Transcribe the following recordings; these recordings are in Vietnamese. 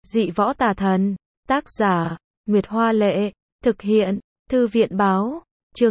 Dị võ tà thần. Tác giả, Nguyệt Hoa Lệ. Thực hiện, Thư viện Báo. Chương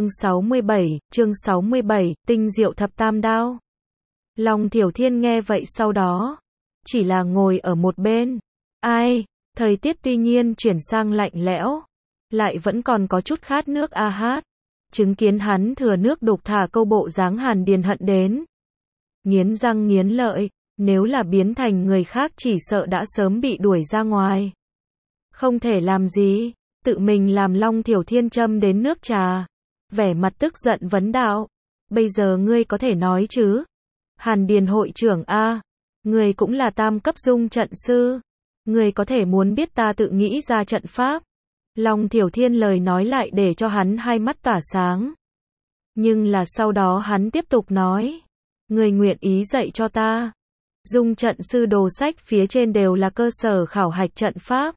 67, tinh diệu thập tam đao. Long Thiểu Thiên nghe vậy sau đó, chỉ là ngồi ở một bên. Ai, thời tiết tuy nhiên chuyển sang lạnh lẽo, lại vẫn còn có chút khát nước a hát. Chứng kiến hắn thừa nước đục thả câu bộ dáng Hàn Điền hận đến nghiến răng nghiến lợi, nếu là biến thành người khác chỉ sợ đã sớm bị đuổi ra ngoài. Không thể làm gì, tự mình làm Long Thiểu Thiên châm đến nước trà, vẻ mặt tức giận vấn đạo, bây giờ ngươi có thể nói chứ? Hàn Điền hội trưởng a, ngươi cũng là tam cấp dung trận sư, ngươi có thể muốn biết ta tự nghĩ ra trận pháp? Long Thiểu Thiên lời nói lại để cho hắn hai mắt tỏa sáng. Nhưng là sau đó hắn tiếp tục nói, ngươi nguyện ý dạy cho ta. Dung trận sư đồ sách phía trên đều là cơ sở khảo hạch trận pháp,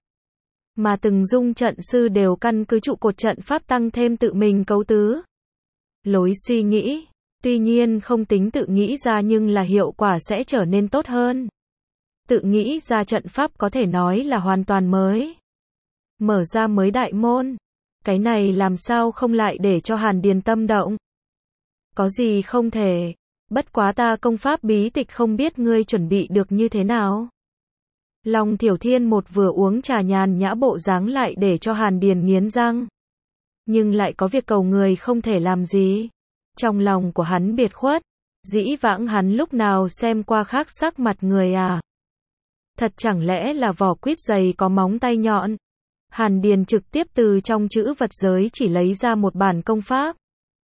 mà từng dung trận sư đều căn cứ trụ cột trận pháp tăng thêm tự mình cấu tứ. Lối suy nghĩ, tuy nhiên không tính tự nghĩ ra nhưng là hiệu quả sẽ trở nên tốt hơn. Tự nghĩ ra trận pháp có thể nói là hoàn toàn mới, mở ra mới đại môn. Cái này làm sao không lại để cho Hàn Điền tâm động? Có gì không thể, bất quá ta công pháp bí tịch không biết ngươi chuẩn bị được như thế nào. Long Thiểu Thiên một vừa uống trà nhàn nhã bộ dáng lại để cho Hàn Điền nghiến răng. Nhưng lại có việc cầu người không thể làm gì. Trong lòng của hắn biệt khuất, dĩ vãng hắn lúc nào xem qua khác sắc mặt người à? Thật chẳng lẽ là vỏ quýt dày có móng tay nhọn? Hàn Điền trực tiếp từ trong chữ vật giới chỉ lấy ra một bản công pháp.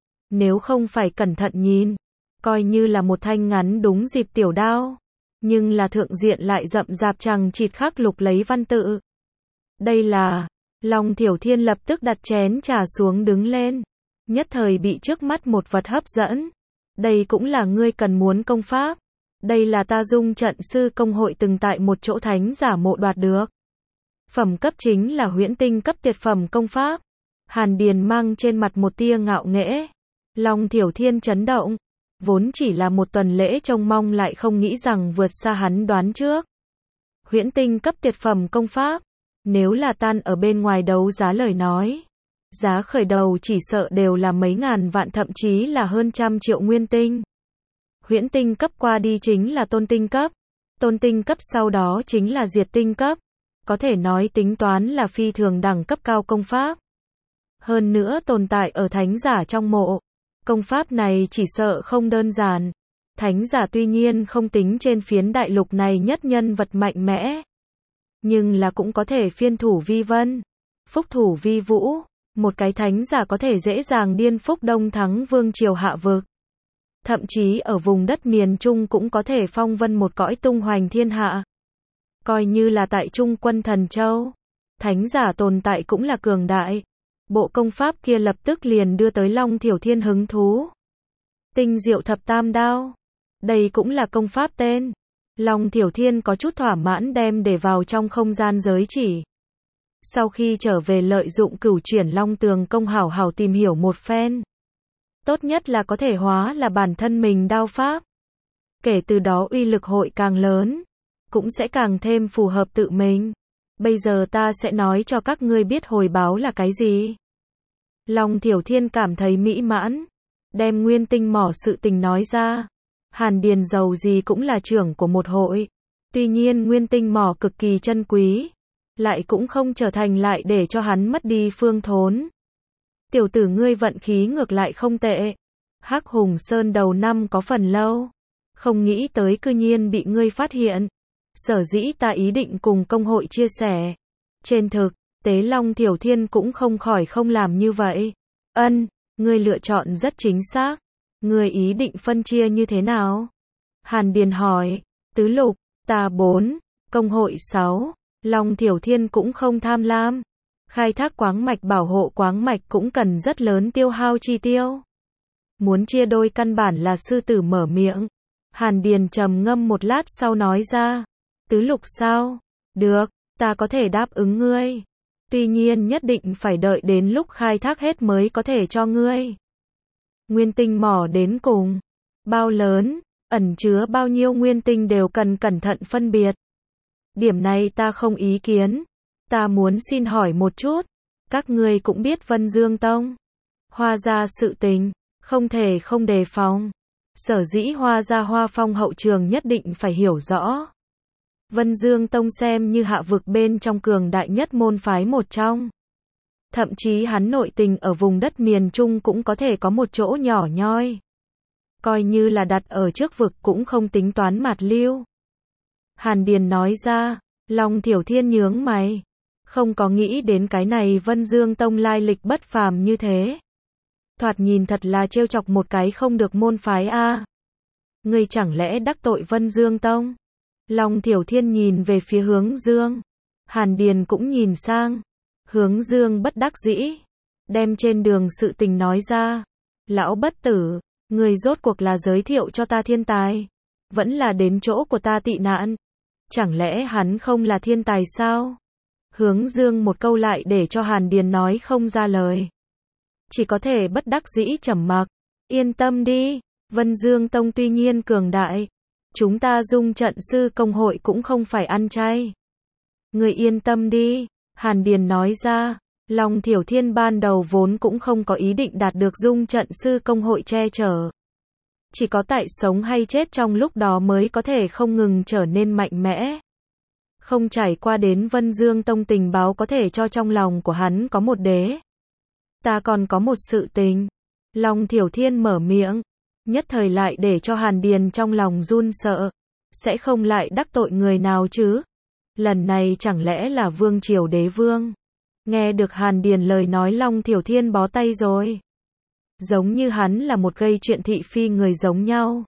Nếu không phải cẩn thận nhìn, coi như là một thanh ngắn đúng dịp tiểu đao, nhưng là thượng diện lại rậm rạp chằng chịt khắc lục lấy văn tự. Đây là, Long Thiểu Thiên lập tức đặt chén trà xuống đứng lên, nhất thời bị trước mắt một vật hấp dẫn. Đây cũng là ngươi cần muốn công pháp. Đây là ta dung trận sư công hội từng tại một chỗ thánh giả mộ đoạt được. Phẩm cấp chính là huyễn tinh cấp tuyệt phẩm công pháp. Hàn Điền mang trên mặt một tia ngạo nghễ. Long Thiểu Thiên chấn động. Vốn chỉ là một tuần lễ trông mong lại không nghĩ rằng vượt xa hắn đoán trước. Huyễn tinh cấp tuyệt phẩm công pháp. Nếu là tan ở bên ngoài đấu giá lời nói, giá khởi đầu chỉ sợ đều là mấy ngàn vạn thậm chí là hơn trăm triệu nguyên tinh. Huyễn tinh cấp qua đi chính là tôn tinh cấp. Tôn tinh cấp sau đó chính là diệt tinh cấp. Có thể nói tính toán là phi thường đẳng cấp cao công pháp. Hơn nữa tồn tại ở thánh giả trong mộ. Công pháp này chỉ sợ không đơn giản. Thánh giả tuy nhiên không tính trên phiến đại lục này nhất nhân vật mạnh mẽ, nhưng là cũng có thể phiên thủ vi vân, phúc thủ vi vũ. Một cái thánh giả có thể dễ dàng điên phúc đông thắng vương triều hạ vực. Thậm chí ở vùng đất miền Trung cũng có thể phong vân một cõi tung hoành thiên hạ. Coi như là tại Trung quân Thần Châu, thánh giả tồn tại cũng là cường đại. Bộ công pháp kia lập tức liền đưa tới Long Thiểu Thiên hứng thú. Tinh diệu thập tam đao. Đây cũng là công pháp tên. Long Thiểu Thiên có chút thỏa mãn đem để vào trong không gian giới chỉ. Sau khi trở về lợi dụng cửu chuyển long tường công hảo hảo tìm hiểu một phen. Tốt nhất là có thể hóa là bản thân mình đao pháp. Kể từ đó uy lực hội càng lớn, cũng sẽ càng thêm phù hợp tự mình. Bây giờ ta sẽ nói cho các ngươi biết hồi báo là cái gì. Long Thiểu Thiên cảm thấy mỹ mãn, đem nguyên tinh mỏ sự tình nói ra. Hàn Điền giàu gì cũng là trưởng của một hội. Tuy nhiên nguyên tinh mỏ cực kỳ chân quý, lại cũng không trở thành lại để cho hắn mất đi phương thốn. Tiểu tử ngươi vận khí ngược lại không tệ. Hắc Hùng Sơn đầu năm có phần lâu, không nghĩ tới cư nhiên bị ngươi phát hiện. Sở dĩ ta ý định cùng công hội chia sẻ. Trên thực tế Long Thiểu Thiên cũng không khỏi không làm như vậy. Ngươi lựa chọn rất chính xác. Ngươi ý định phân chia như thế nào? Hàn Điền hỏi. Tứ lục, ta 4, công hội 6. Long Thiểu Thiên cũng không tham lam. Khai thác quáng mạch bảo hộ quáng mạch cũng cần rất lớn tiêu hao chi tiêu. Muốn chia đôi căn bản là sư tử mở miệng. Hàn Điền trầm ngâm một lát sau nói ra. Tứ lục sao? Được, ta có thể đáp ứng ngươi. Tuy nhiên nhất định phải đợi đến lúc khai thác hết mới có thể cho ngươi. Nguyên tinh mỏ đến cùng bao lớn, ẩn chứa bao nhiêu nguyên tinh đều cần cẩn thận phân biệt. Điểm này ta không ý kiến. Ta muốn xin hỏi một chút. Các ngươi cũng biết Vân Dương Tông. Hoa gia sự tình, không thể không đề phòng. Sở dĩ Hoa gia Hoa Phong hậu trường nhất định phải hiểu rõ. Vân Dương Tông xem như hạ vực bên trong cường đại nhất môn phái một trong. Thậm chí hắn nội tình ở vùng đất miền Trung cũng có thể có một chỗ nhỏ nhoi. Coi như là đặt ở trước vực cũng không tính toán mạt lưu. Hàn Điền nói ra, Long Thiểu Thiên nhướng mày. Không có nghĩ đến cái này Vân Dương Tông lai lịch bất phàm như thế. Thoạt nhìn thật là trêu chọc một cái không được môn phái a. Ngươi chẳng lẽ đắc tội Vân Dương Tông? Long Thiểu Thiên nhìn về phía Hướng Dương. Hàn Điền cũng nhìn sang. Hướng Dương bất đắc dĩ. Đem trên đường sự tình nói ra. Lão bất tử, người rốt cuộc là giới thiệu cho ta thiên tài. Vẫn là đến chỗ của ta tị nạn. Chẳng lẽ hắn không là thiên tài sao? Hướng Dương một câu lại để cho Hàn Điền nói không ra lời. Chỉ có thể bất đắc dĩ trầm mặc. Yên tâm đi, Vân Dương Tông tuy nhiên cường đại. Chúng ta Dung Trận Sư Công hội cũng không phải ăn chay. Người yên tâm đi, Hàn Điền nói ra. Long Thiểu Thiên ban đầu vốn cũng không có ý định đạt được Dung Trận Sư Công hội che chở. Chỉ có tại sống hay chết trong lúc đó mới có thể không ngừng trở nên mạnh mẽ. Không trải qua đến Vân Dương Tông tình báo có thể cho trong lòng của hắn có một đế. Ta còn có một sự tình. Long Thiểu Thiên mở miệng. Nhất thời lại để cho Hàn Điền trong lòng run sợ. Sẽ không lại đắc tội người nào chứ? Lần này chẳng lẽ là Vương Triều Đế Vương? Nghe được Hàn Điền lời nói Long Thiểu Thiên bó tay rồi. Giống như hắn là một gây chuyện thị phi người giống nhau.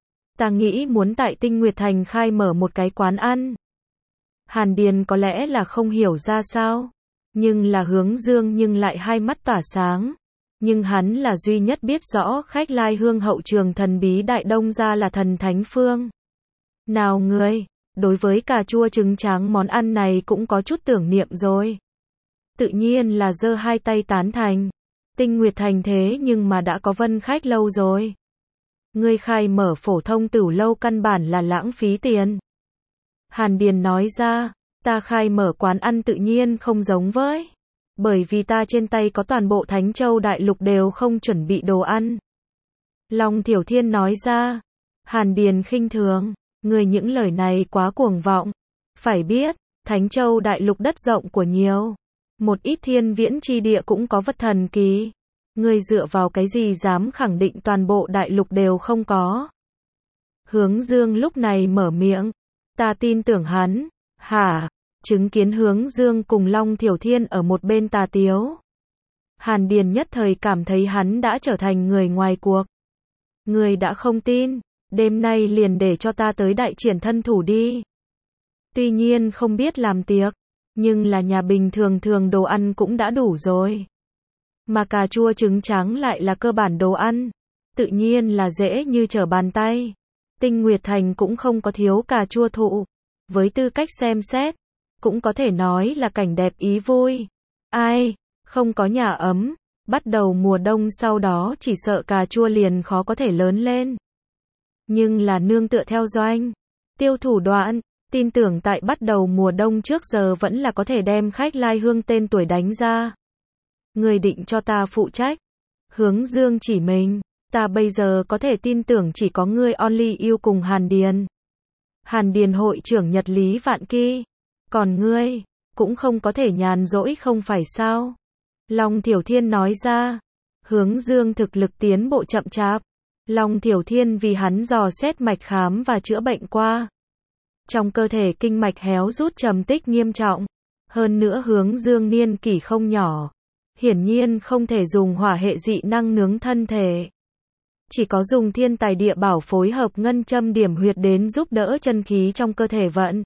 Ta nghĩ muốn tại Tinh Nguyệt Thành khai mở một cái quán ăn. Hàn Điền có lẽ là không hiểu ra sao. Nhưng là Hướng Dương nhưng lại hai mắt tỏa sáng. Nhưng hắn là duy nhất biết rõ khách lai hương hậu trường thần bí Đại Đông gia là thần thánh phương. Nào ngươi, đối với cà chua trứng tráng món ăn này cũng có chút tưởng niệm rồi. Tự nhiên là giơ hai tay tán thành. Tinh Nguyệt Thành thế nhưng mà đã có Vân Khách lâu rồi. Ngươi khai mở phổ thông tửu lâu căn bản là lãng phí tiền. Hàn Điền nói ra, ta khai mở quán ăn tự nhiên không giống với. Bởi vì ta trên tay có toàn bộ Thánh Châu Đại Lục đều không chuẩn bị đồ ăn. Long Thiểu Thiên nói ra. Hàn Điền khinh thường, người những lời này quá cuồng vọng. Phải biết, Thánh Châu Đại Lục đất rộng của nhiều. Một ít thiên viễn chi địa cũng có vật thần kỳ. Người dựa vào cái gì dám khẳng định toàn bộ đại lục đều không có. Hướng Dương lúc này mở miệng. Ta tin tưởng hắn. Hả? Chứng kiến Hướng Dương cùng Long Thiểu Thiên ở một bên tà tiếu. Hàn Điền nhất thời cảm thấy hắn đã trở thành người ngoài cuộc. Người đã không tin. Đêm nay liền để cho ta tới đại triển thân thủ đi. Tuy nhiên không biết làm tiệc. Nhưng là nhà bình thường thường đồ ăn cũng đã đủ rồi. Mà cà chua trứng trắng lại là cơ bản đồ ăn. Tự nhiên là dễ như trở bàn tay. Tinh Nguyệt Thành cũng không có thiếu cà chua thụ. Với tư cách xem xét, cũng có thể nói là cảnh đẹp ý vui. Ai, không có nhà ấm, bắt đầu mùa đông sau đó chỉ sợ cà chua liền khó có thể lớn lên. Nhưng là nương tựa theo doanh, tiêu thủ đoạn, tin tưởng tại bắt đầu mùa đông trước giờ vẫn là có thể đem khách lai hương tên tuổi đánh ra. Người định cho ta phụ trách. Hướng Dương chỉ mình, ta bây giờ có thể tin tưởng chỉ có ngươi only you cùng Hàn Điền. Hàn Điền hội trưởng Nhật Lý Vạn Kỳ. Còn ngươi, cũng không có thể nhàn rỗi không phải sao? Long Thiểu Thiên nói ra. Hướng Dương thực lực tiến bộ chậm chạp. Long Thiểu Thiên vì hắn dò xét mạch khám và chữa bệnh qua. Trong cơ thể kinh mạch héo rút trầm tích nghiêm trọng. Hơn nữa Hướng Dương niên kỷ không nhỏ. Hiển nhiên không thể dùng hỏa hệ dị năng nướng thân thể. Chỉ có dùng thiên tài địa bảo phối hợp ngân châm điểm huyệt đến giúp đỡ chân khí trong cơ thể vận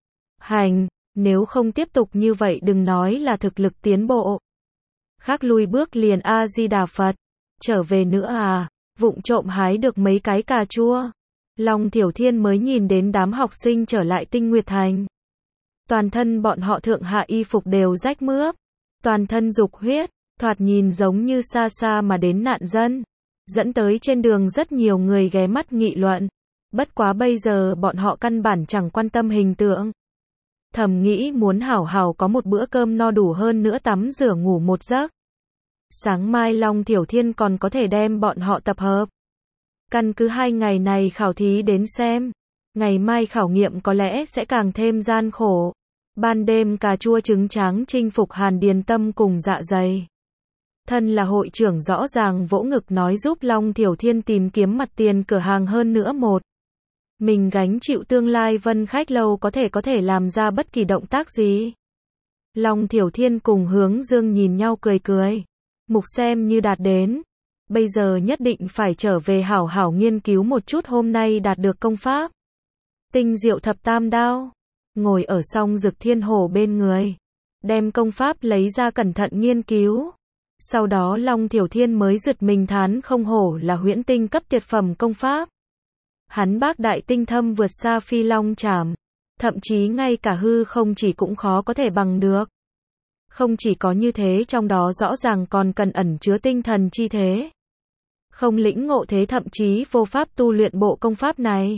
hành. Nếu không tiếp tục như vậy đừng nói là thực lực tiến bộ. Khác lui bước liền A-di-đà Phật. Trở về nữa à, vụng trộm hái được mấy cái cà chua. Long Thiểu Thiên mới nhìn đến đám học sinh trở lại Tinh Nguyệt Thành. Toàn thân bọn họ thượng hạ y phục đều rách mướp. Toàn thân dục huyết, thoạt nhìn giống như xa xa mà đến nạn dân. Dẫn tới trên đường rất nhiều người ghé mắt nghị luận. Bất quá bây giờ bọn họ căn bản chẳng quan tâm hình tượng. thầm nghĩ muốn hảo hảo có một bữa cơm no đủ hơn nữa tắm rửa ngủ một giấc. Sáng mai Long Thiểu Thiên còn có thể đem bọn họ tập hợp. Căn cứ 2 ngày này khảo thí đến xem. Ngày mai khảo nghiệm có lẽ sẽ càng thêm gian khổ. Ban đêm cà chua trứng tráng chinh phục Hàn Điền Tâm cùng dạ dày. Thân là hội trưởng rõ ràng vỗ ngực nói giúp Long Thiểu Thiên tìm kiếm mặt tiền cửa hàng hơn nữa một. Mình gánh chịu tương lai Vân Khách Lâu có thể làm ra bất kỳ động tác gì. Long Thiểu Thiên cùng Hướng Dương nhìn nhau cười cười. Mục xem như đạt đến. Bây giờ nhất định phải trở về hảo hảo nghiên cứu một chút hôm nay đạt được công pháp. Tinh diệu thập tam đao. Ngồi ở song Dực Thiên Hổ bên người. Đem công pháp lấy ra cẩn thận nghiên cứu. Sau đó Long Thiểu Thiên mới giật mình thán không hổ là huyễn tinh cấp tuyệt phẩm công pháp. Hắn bác đại tinh thâm vượt xa Phi Long Trảm. Thậm chí ngay cả hư không chỉ cũng khó có thể bằng được. Không chỉ có như thế trong đó rõ ràng còn cần ẩn chứa tinh thần chi thế. Không lĩnh ngộ thế thậm chí vô pháp tu luyện bộ công pháp này.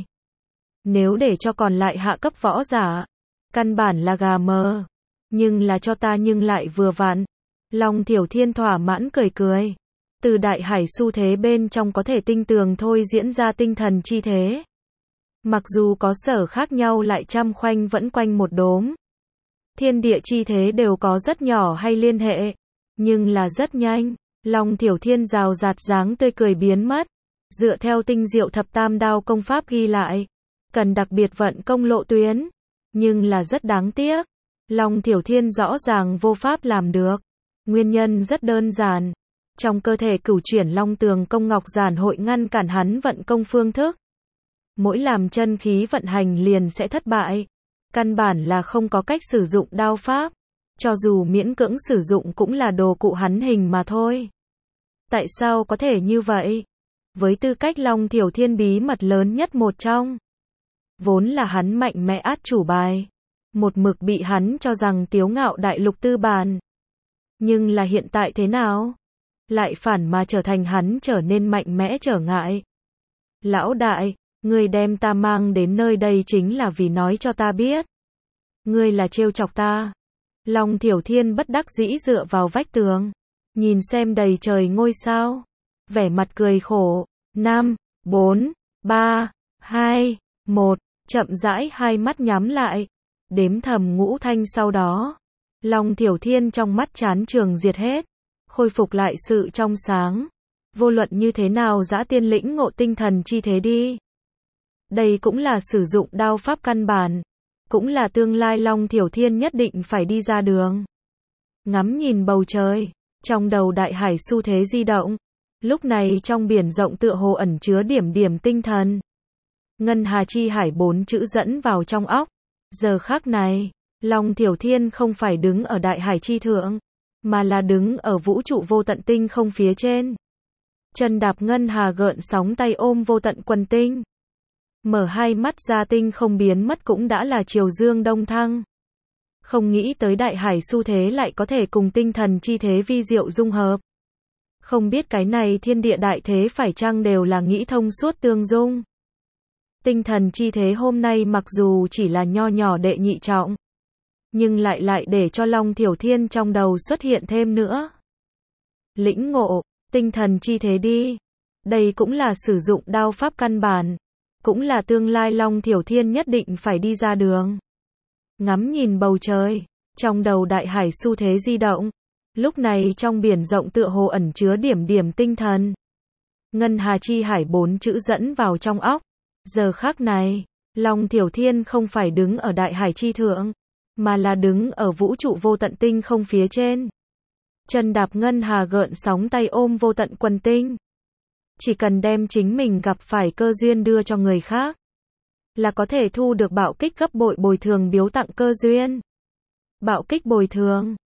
Nếu để cho còn lại hạ cấp võ giả, căn bản là gà mờ. Nhưng là cho ta nhưng lại vừa vặn. Long Thiểu Thiên thỏa mãn cười cười. Từ đại hải xu thế bên trong có thể tinh tường thôi diễn ra tinh thần chi thế. Mặc dù có sở khác nhau lại trăm khoanh vẫn quanh một đốm. Thiên địa chi thế đều có rất nhỏ hay liên hệ. Nhưng là rất nhanh. Long Thiểu Thiên rào rạt dáng tươi cười biến mất. Dựa theo tinh diệu thập tam đao công pháp ghi lại. Cần đặc biệt vận công lộ tuyến. Nhưng là rất đáng tiếc. Long Thiểu Thiên rõ ràng vô pháp làm được. Nguyên nhân rất đơn giản. Trong cơ thể cửu chuyển long tường công ngọc giản hội ngăn cản hắn vận công phương thức. Mỗi làm chân khí vận hành liền sẽ thất bại. Căn bản là không có cách sử dụng đao pháp. Cho dù miễn cưỡng sử dụng cũng là đồ cụ hắn hình mà thôi. Tại sao có thể như vậy? Với tư cách Long Thiểu Thiên bí mật lớn nhất một trong. Vốn là hắn mạnh mẽ át chủ bài. Một mực bị hắn cho rằng tiếu ngạo đại lục tư bản. Nhưng là hiện tại thế nào? Lại phản mà trở thành hắn trở nên mạnh mẽ trở ngại. Lão đại, ngươi đem ta mang đến nơi đây chính là vì nói cho ta biết. Ngươi là trêu chọc ta. Long Thiểu Thiên bất đắc dĩ dựa vào vách tường. Nhìn xem đầy trời ngôi sao. Vẻ mặt cười khổ. 5, 4, 3, 2, 1. Chậm rãi hai mắt nhắm lại. Đếm thầm ngũ thanh sau đó. Long Thiểu Thiên trong mắt chán trường diệt hết. Khôi phục lại sự trong sáng. Vô luận như thế nào dã tiên lĩnh ngộ tinh thần chi thế đi. Đây cũng là sử dụng đao pháp căn bản. Cũng là tương lai Long Thiểu Thiên nhất định phải đi ra đường. Ngắm nhìn bầu trời. Trong đầu đại hải xu thế di động. Lúc này trong biển rộng tựa hồ ẩn chứa điểm điểm tinh thần. Ngân Hà Chi Hải 4 chữ dẫn vào trong óc. Giờ khắc này, Long Thiểu Thiên không phải đứng ở đại hải chi thượng, mà là đứng ở vũ trụ vô tận tinh không phía trên. Chân đạp ngân hà gợn sóng tay ôm vô tận quần tinh. Mở hai mắt ra tinh không biến mất cũng đã là chiều dương đông thăng. Không nghĩ tới đại hải xu thế lại có thể cùng tinh thần chi thế vi diệu dung hợp. Không biết cái này thiên địa đại thế phải chăng đều là nghĩ thông suốt tương dung. Tinh thần chi thế hôm nay mặc dù chỉ là nho nhỏ đệ nhị trọng, nhưng lại để cho Long Thiểu Thiên trong đầu xuất hiện thêm nữa. Lĩnh ngộ, tinh thần chi thế đi. Đây cũng là sử dụng đao pháp căn bản. Cũng là tương lai Long Thiểu Thiên nhất định phải đi ra đường. Ngắm nhìn bầu trời. Trong đầu đại hải xu thế di động. Lúc này trong biển rộng tựa hồ ẩn chứa điểm điểm tinh thần. Ngân Hà Chi Hải 4 chữ dẫn vào trong óc. Giờ khắc này, Long Thiểu Thiên không phải đứng ở đại hải chi thượng, mà là đứng ở vũ trụ vô tận tinh không phía trên. Chân đạp ngân hà gợn sóng tay ôm vô tận quần tinh. Chỉ cần đem chính mình gặp phải cơ duyên đưa cho người khác, là có thể thu được bạo kích gấp bội bồi thường biếu tặng cơ duyên. Bạo kích bồi thường.